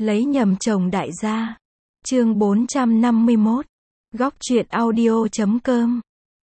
Lấy nhầm chồng đại gia. Chương 451. Góc truyện audio.com.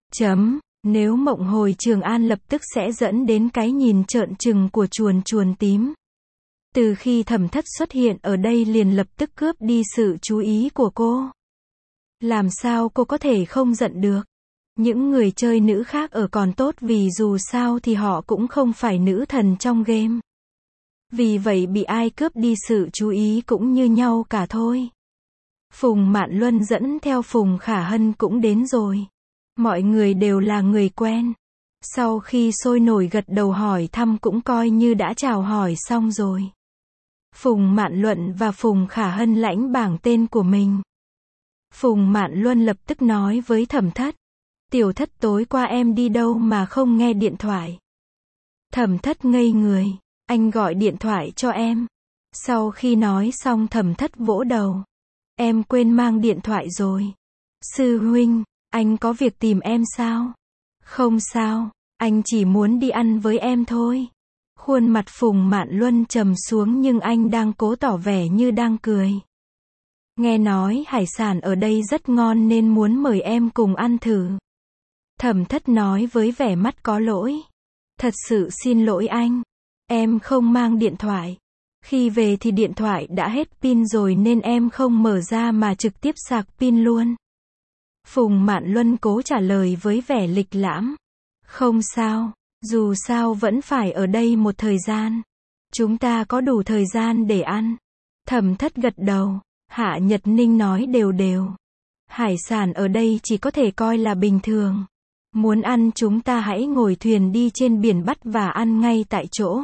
Nếu mộng hồi Trường An lập tức sẽ dẫn đến cái nhìn trợn trừng của chuồn chuồn tím. Từ khi Thẩm Thất xuất hiện ở đây liền lập tức cướp đi sự chú ý của cô. Làm sao cô có thể không giận được? Những người chơi nữ khác ở còn tốt vì dù sao thì họ cũng không phải nữ thần trong game. Vì vậy bị ai cướp đi sự chú ý cũng như nhau cả thôi. Phùng Mạn Luân dẫn theo Phùng Khả Hân cũng đến rồi. Mọi người đều là người quen. Sau khi sôi nổi gật đầu hỏi thăm cũng coi như đã chào hỏi xong rồi. Phùng Mạn Luận và Phùng Khả Hân lãnh bảng tên của mình. Phùng Mạn Luân lập tức nói với Thẩm Thất. Tiểu Thất tối qua em đi đâu mà không nghe điện thoại? Thẩm Thất ngây người. Anh gọi điện thoại cho em. Sau khi nói xong Thẩm Thất vỗ đầu. Em quên mang điện thoại rồi. Sư huynh, anh có việc tìm em sao? Không sao, anh chỉ muốn đi ăn với em thôi. Khuôn mặt Phùng Mạn Luân trầm xuống nhưng anh đang cố tỏ vẻ như đang cười. Nghe nói hải sản ở đây rất ngon nên muốn mời em cùng ăn thử. Thẩm Thất nói với vẻ mắt có lỗi. Thật sự xin lỗi anh. Em không mang điện thoại. Khi về thì điện thoại đã hết pin rồi nên em không mở ra mà trực tiếp sạc pin luôn. Phùng Mạn Luân cố trả lời với vẻ lịch lãm. Không sao, dù sao vẫn phải ở đây một thời gian. Chúng ta có đủ thời gian để ăn. Thẩm Thất gật đầu. Hạ Nhật Ninh nói đều đều. Hải sản ở đây chỉ có thể coi là bình thường. Muốn ăn chúng ta hãy ngồi thuyền đi trên biển bắt và ăn ngay tại chỗ.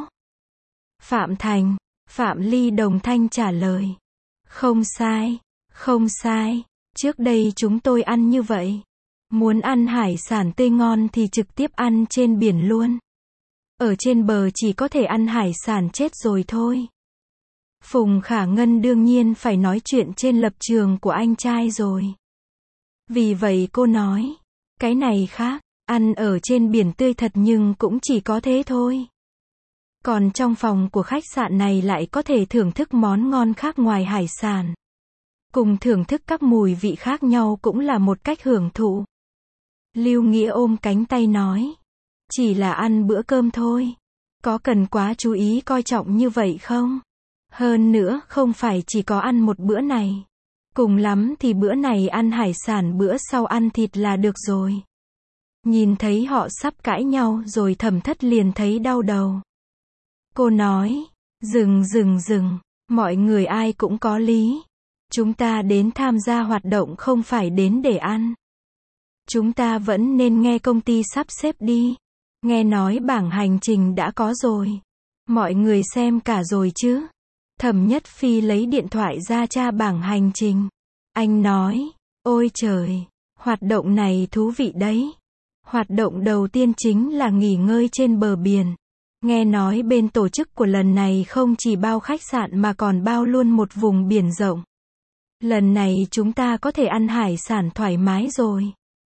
Phạm Thành, Phạm Ly đồng thanh trả lời. Không sai, không sai. Trước đây chúng tôi ăn như vậy. Muốn ăn hải sản tươi ngon thì trực tiếp ăn trên biển luôn. Ở trên bờ chỉ có thể ăn hải sản chết rồi thôi. Phùng Khả Ngân đương nhiên phải nói chuyện trên lập trường của anh trai rồi. Vì vậy cô nói, cái này khác, ăn ở trên biển tươi thật nhưng cũng chỉ có thế thôi. Còn trong phòng của khách sạn này lại có thể thưởng thức món ngon khác ngoài hải sản. Cùng thưởng thức các mùi vị khác nhau cũng là một cách hưởng thụ. Lưu Nghĩa ôm cánh tay nói. Chỉ là ăn bữa cơm thôi. Có cần quá chú ý coi trọng như vậy không? Hơn nữa không phải chỉ có ăn một bữa này. Cùng lắm thì bữa này ăn hải sản bữa sau ăn thịt là được rồi. Nhìn thấy họ sắp cãi nhau rồi Thẩm Thất liền thấy đau đầu. Cô nói. Dừng. Mọi người ai cũng có lý. Chúng ta đến tham gia hoạt động không phải đến để ăn. Chúng ta vẫn nên nghe công ty sắp xếp đi. Nghe nói bảng hành trình đã có rồi. Mọi người xem cả rồi chứ? Thẩm Nhất Phi lấy điện thoại ra tra bảng hành trình. Anh nói, ôi trời, hoạt động này thú vị đấy. Hoạt động đầu tiên chính là nghỉ ngơi trên bờ biển. Nghe nói bên tổ chức của lần này không chỉ bao khách sạn mà còn bao luôn một vùng biển rộng. Lần này chúng ta có thể ăn hải sản thoải mái rồi.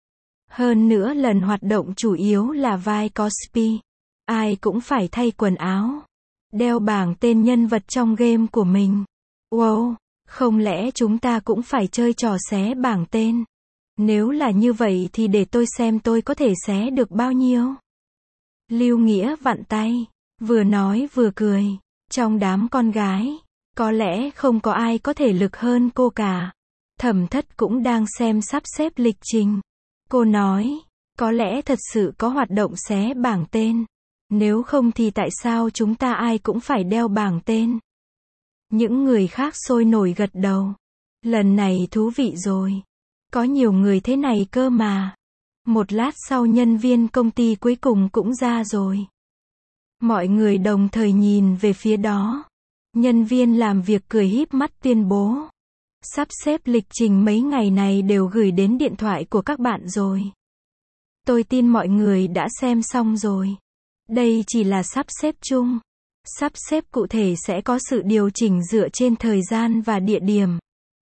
Hơn nữa lần hoạt động chủ yếu là vai cosplay. Ai cũng phải thay quần áo. Đeo bảng tên nhân vật trong game của mình. Wow, không lẽ chúng ta cũng phải chơi trò xé bảng tên? Nếu là như vậy thì để tôi xem tôi có thể xé được bao nhiêu. Lưu Nghĩa vặn tay, vừa nói vừa cười. Trong đám con gái, có lẽ không có ai có thể lực hơn cô cả. Thẩm Thất cũng đang xem sắp xếp lịch trình. Cô nói, có lẽ thật sự có hoạt động xé bảng tên. Nếu không thì tại sao chúng ta ai cũng phải đeo bảng tên? Những người khác sôi nổi gật đầu. Lần này thú vị rồi. Có nhiều người thế này cơ mà. Một lát sau nhân viên công ty cuối cùng cũng ra rồi. Mọi người đồng thời nhìn về phía đó. Nhân viên làm việc cười híp mắt tuyên bố. Sắp xếp lịch trình mấy ngày này đều gửi đến điện thoại của các bạn rồi. Tôi tin mọi người đã xem xong rồi. Đây chỉ là sắp xếp chung. Sắp xếp cụ thể sẽ có sự điều chỉnh dựa trên thời gian và địa điểm.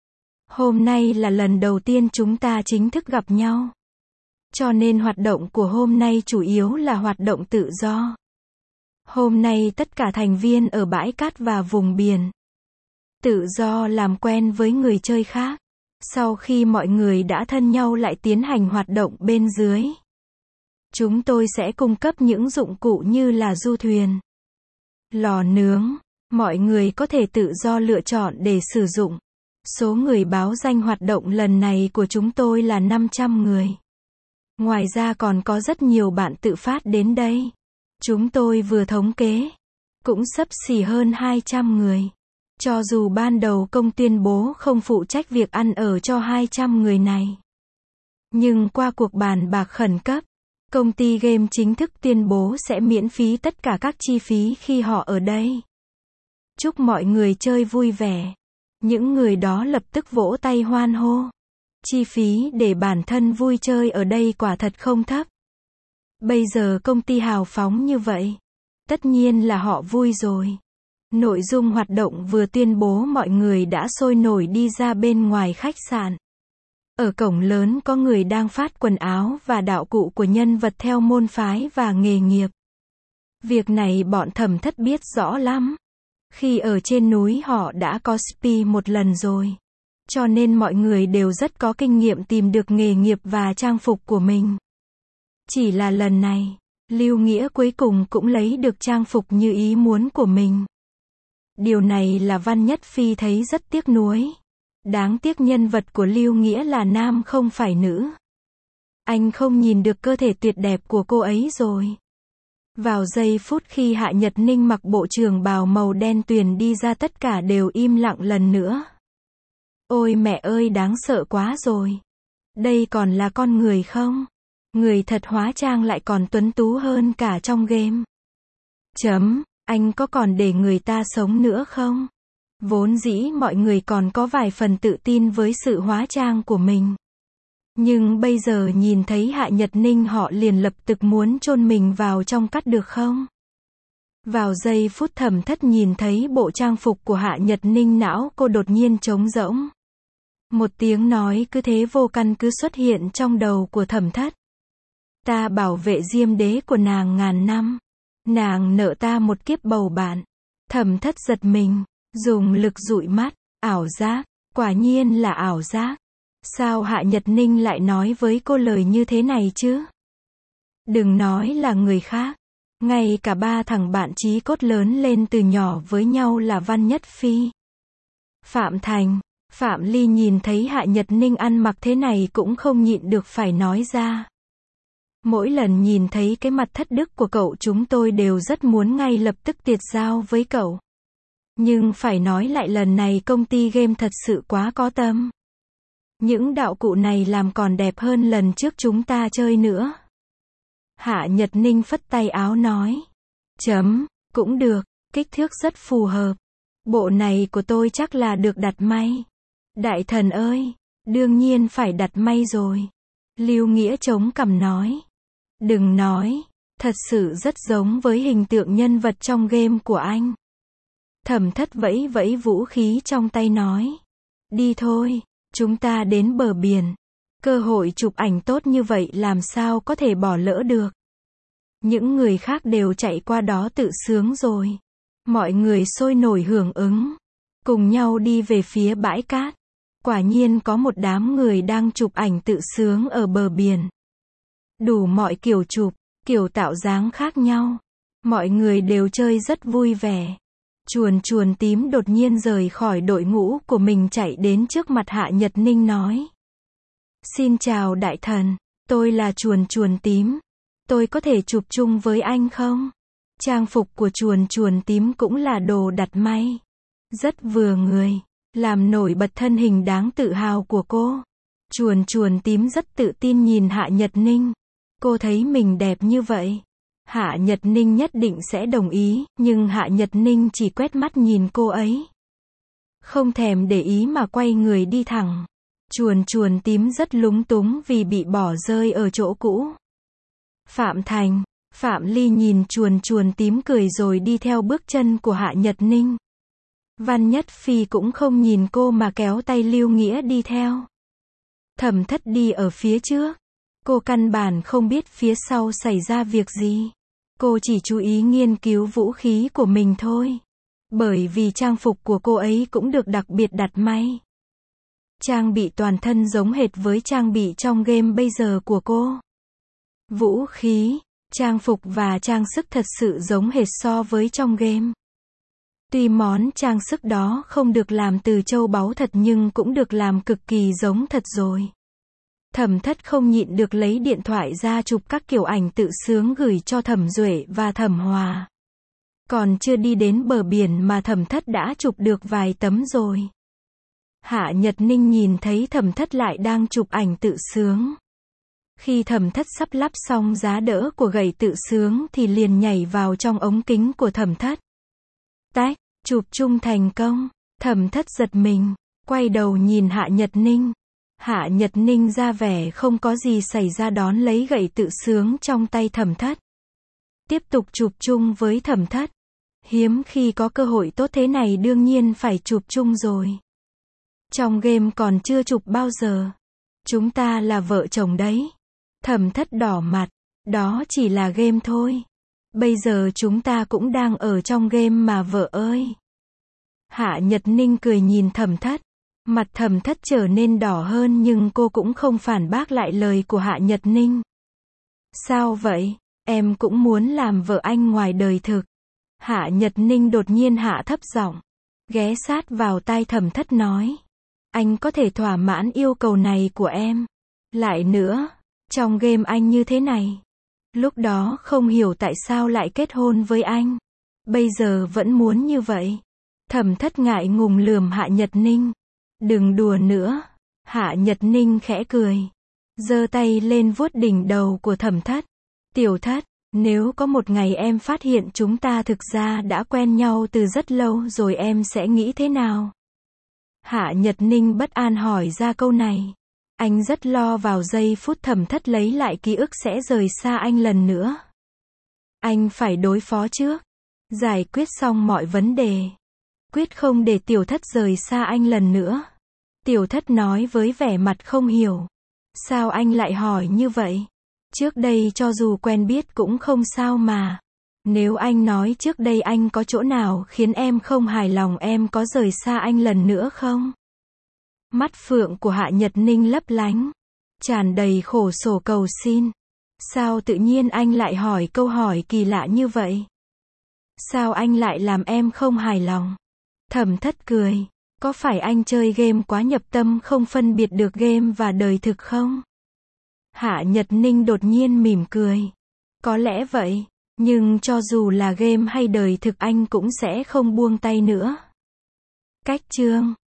Hôm nay là lần đầu tiên chúng ta chính thức gặp nhau. Cho nên hoạt động của hôm nay chủ yếu là hoạt động tự do. Hôm nay tất cả thành viên ở bãi cát và vùng biển. Tự do làm quen với người chơi khác. Sau khi mọi người đã thân nhau lại tiến hành hoạt động bên dưới. Chúng tôi sẽ cung cấp những dụng cụ như là du thuyền, lò nướng. Mọi người có thể tự do lựa chọn để sử dụng. Số người báo danh hoạt động lần này của chúng tôi là 500 người. Ngoài ra còn có rất nhiều bạn tự phát đến đây. Chúng tôi vừa thống kế, cũng xấp xỉ hơn 200 người. Cho dù ban đầu công tuyên bố không phụ trách việc ăn ở cho 200 người này. Nhưng qua cuộc bàn bạc khẩn cấp, công ty game chính thức tuyên bố sẽ miễn phí tất cả các chi phí khi họ ở đây. Chúc mọi người chơi vui vẻ. Những người đó lập tức vỗ tay hoan hô. Chi phí để bản thân vui chơi ở đây quả thật không thấp. Bây giờ công ty hào phóng như vậy. Tất nhiên là họ vui rồi. Nội dung hoạt động vừa tuyên bố mọi người đã sôi nổi đi ra bên ngoài khách sạn. Ở cổng lớn có người đang phát quần áo và đạo cụ của nhân vật theo môn phái và nghề nghiệp. Việc này bọn Thẩm Thất biết rõ lắm. Khi ở trên núi họ đã cosplay một lần rồi. Cho nên mọi người đều rất có kinh nghiệm tìm được nghề nghiệp và trang phục của mình. Chỉ là lần này, Lưu Nghĩa cuối cùng cũng lấy được trang phục như ý muốn của mình. Điều này là Văn Nhất Phi thấy rất tiếc nuối. Đáng tiếc nhân vật của Lưu Nghĩa là nam không phải nữ. Anh không nhìn được cơ thể tuyệt đẹp của cô ấy rồi. Vào giây phút khi Hạ Nhật Ninh mặc bộ trường bào màu đen tuyền đi ra, tất cả đều im lặng lần nữa. Ôi mẹ ơi, đáng sợ quá rồi. Đây còn là con người không? Người thật hóa trang lại còn tuấn tú hơn cả trong game. Anh có còn để người ta sống nữa không? Vốn dĩ mọi người còn có vài phần tự tin với sự hóa trang của mình. Nhưng bây giờ nhìn thấy Hạ Nhật Ninh họ liền lập tức muốn chôn mình vào trong cát được không? Vào giây phút Thẩm Thất nhìn thấy bộ trang phục của Hạ Nhật Ninh, não cô đột nhiên trống rỗng. Một tiếng nói cứ thế vô căn cứ xuất hiện trong đầu của Thẩm Thất. Ta bảo vệ Diêm Đế của nàng ngàn năm. Nàng nợ ta một kiếp bầu bạn. Thẩm Thất giật mình, dùng lực dụi mắt. Ảo giác, quả nhiên là ảo giác. Sao Hạ Nhật Ninh lại nói với cô lời như thế này chứ? Đừng nói là người khác. Ngay cả ba thằng bạn chí cốt lớn lên từ nhỏ với nhau là Văn Nhất Phi, Phạm Thành, Phạm Ly nhìn thấy Hạ Nhật Ninh ăn mặc thế này cũng không nhịn được phải nói ra. Mỗi lần nhìn thấy cái mặt thất đức của cậu chúng tôi đều rất muốn ngay lập tức tiệt giao với cậu. Nhưng phải nói lại lần này công ty game thật sự quá có tâm. Những đạo cụ này làm còn đẹp hơn lần trước chúng ta chơi nữa. Hạ Nhật Ninh phất tay áo nói. Cũng được, kích thước rất phù hợp. Bộ này của tôi chắc là được đặt may. Đại thần ơi, đương nhiên phải đặt may rồi. Lưu Nghĩa chống cằm nói. Đừng nói, thật sự rất giống với hình tượng nhân vật trong game của anh. Thẩm Thất vẫy vẫy vũ khí trong tay nói. Đi thôi, chúng ta đến bờ biển. Cơ hội chụp ảnh tốt như vậy làm sao có thể bỏ lỡ được. Những người khác đều chạy qua đó tự sướng rồi. Mọi người sôi nổi hưởng ứng. Cùng nhau đi về phía bãi cát. Quả nhiên có một đám người đang chụp ảnh tự sướng ở bờ biển. Đủ mọi kiểu chụp, kiểu tạo dáng khác nhau. Mọi người đều chơi rất vui vẻ. Chuồn chuồn tím đột nhiên rời khỏi đội ngũ của mình chạy đến trước mặt Hạ Nhật Ninh nói. Xin chào đại thần, tôi là chuồn chuồn tím. Tôi có thể chụp chung với anh không? Trang phục của chuồn chuồn tím cũng là đồ đặt may. Rất vừa người, làm nổi bật thân hình đáng tự hào của cô. Chuồn chuồn tím rất tự tin nhìn Hạ Nhật Ninh. Cô thấy mình đẹp như vậy. Hạ Nhật Ninh nhất định sẽ đồng ý, nhưng Hạ Nhật Ninh chỉ quét mắt nhìn cô ấy. Không thèm để ý mà quay người đi thẳng. Chuồn chuồn tím rất lúng túng vì bị bỏ rơi ở chỗ cũ. Phạm Thành, Phạm Ly nhìn chuồn chuồn tím cười rồi đi theo bước chân của Hạ Nhật Ninh. Văn Nhất Phi cũng không nhìn cô mà kéo tay Lưu Nghĩa đi theo. Thẩm Thất đi ở phía trước. Cô căn bản không biết phía sau xảy ra việc gì. Cô chỉ chú ý nghiên cứu vũ khí của mình thôi. Bởi vì trang phục của cô ấy cũng được đặc biệt đặt may. Trang bị toàn thân giống hệt với trang bị trong game bây giờ của cô. Vũ khí, trang phục và trang sức thật sự giống hệt so với trong game. Tuy món trang sức đó không được làm từ châu báu thật nhưng cũng được làm cực kỳ giống thật rồi. Thẩm Thất không nhịn được lấy điện thoại ra chụp các kiểu ảnh tự sướng gửi cho Thẩm Duệ và Thẩm Hòa. Còn chưa đi đến bờ biển mà Thẩm Thất đã chụp được vài tấm rồi. Hạ Nhật Ninh nhìn thấy Thẩm Thất lại đang chụp ảnh tự sướng. Khi Thẩm Thất sắp lắp xong giá đỡ của gậy tự sướng thì liền nhảy vào trong ống kính của Thẩm Thất. Tách, chụp chung thành công. Thẩm Thất giật mình, quay đầu nhìn Hạ Nhật Ninh. Hạ Nhật Ninh ra vẻ không có gì xảy ra đón lấy gậy tự sướng trong tay Thẩm Thất. Tiếp tục chụp chung với Thẩm Thất. Hiếm khi có cơ hội tốt thế này đương nhiên phải chụp chung rồi. Trong game còn chưa chụp bao giờ. Chúng ta là vợ chồng đấy. Thẩm Thất đỏ mặt. Đó chỉ là game thôi. Bây giờ chúng ta cũng đang ở trong game mà vợ ơi. Hạ Nhật Ninh cười nhìn Thẩm Thất. Mặt Thẩm Thất trở nên đỏ hơn nhưng cô cũng không phản bác lại lời của Hạ Nhật Ninh. Sao vậy? Em cũng muốn làm vợ anh ngoài đời thực. Hạ Nhật Ninh đột nhiên hạ thấp giọng, ghé sát vào tai Thẩm Thất nói. Anh có thể thỏa mãn yêu cầu này của em. Lại nữa, trong game anh như thế này. Lúc đó không hiểu tại sao lại kết hôn với anh. Bây giờ vẫn muốn như vậy. Thẩm Thất ngại ngùng lườm Hạ Nhật Ninh. Đừng đùa nữa. Hạ Nhật Ninh khẽ cười. Giơ tay lên vuốt đỉnh đầu của Thẩm Thất. Tiểu Thất, nếu có một ngày em phát hiện chúng ta thực ra đã quen nhau từ rất lâu rồi em sẽ nghĩ thế nào? Hạ Nhật Ninh bất an hỏi ra câu này. Anh rất lo vào giây phút Thẩm Thất lấy lại ký ức sẽ rời xa anh lần nữa. Anh phải đối phó trước. Giải quyết xong mọi vấn đề. Quyết không để Tiểu Thất rời xa anh lần nữa. Tiểu Thất nói với vẻ mặt không hiểu. Sao anh lại hỏi như vậy? Trước đây cho dù quen biết cũng không sao mà. Nếu anh nói trước đây anh có chỗ nào khiến em không hài lòng em có rời xa anh lần nữa không? Mắt phượng của Hạ Nhật Ninh lấp lánh. Tràn đầy khổ sở cầu xin. Sao tự nhiên anh lại hỏi câu hỏi kỳ lạ như vậy? Sao anh lại làm em không hài lòng? Thẩm Thất cười. Có phải anh chơi game quá nhập tâm không phân biệt được game và đời thực không? Hạ Nhật Ninh đột nhiên mỉm cười. Có lẽ vậy. Nhưng cho dù là game hay đời thực anh cũng sẽ không buông tay nữa. Cách chương